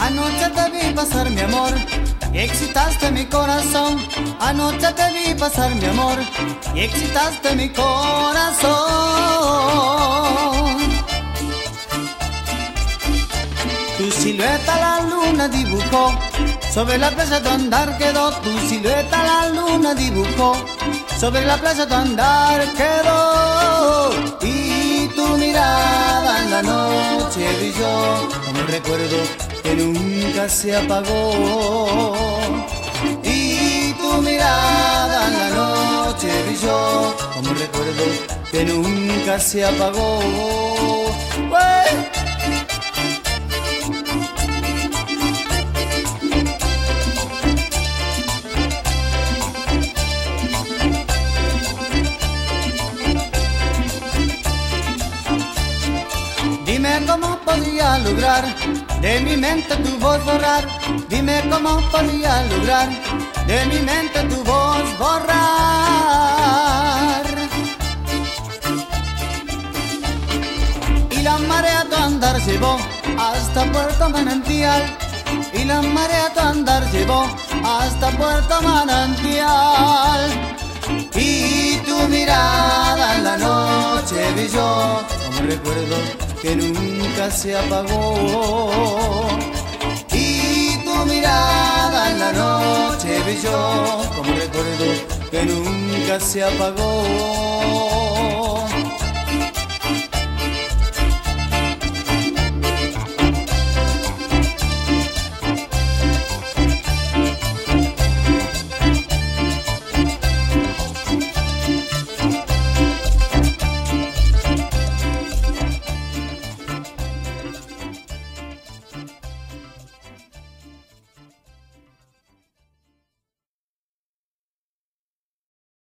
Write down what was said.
Anoche te vi pasar, mi amor, y excitaste mi corazón. Anoche te vi pasar, mi amor, y excitaste mi corazón. Tu silueta la luna dibujó, sobre la playa tu andar quedó. Tu silueta la luna dibujó, sobre la playa tu andar quedó. Y tu mirada en la noche brilló, como un recuerdo que nunca se apagó. Y tu mirada en la noche brilló, como un recuerdo que nunca se apagó. ¡Uey! Dime cómo podría lograr de mi mente tu voz borrar. Dime cómo podría lograr de mi mente tu voz borrar. Y la marea tu andar llevó hasta Puerto Manantial. Y la marea tu andar llevó hasta Puerto Manantial. Y tu mirada en la noche brilló, como un recuerdo que nunca se apagó. Y tu mirada en la noche brilló, como un recuerdo que nunca se apagó.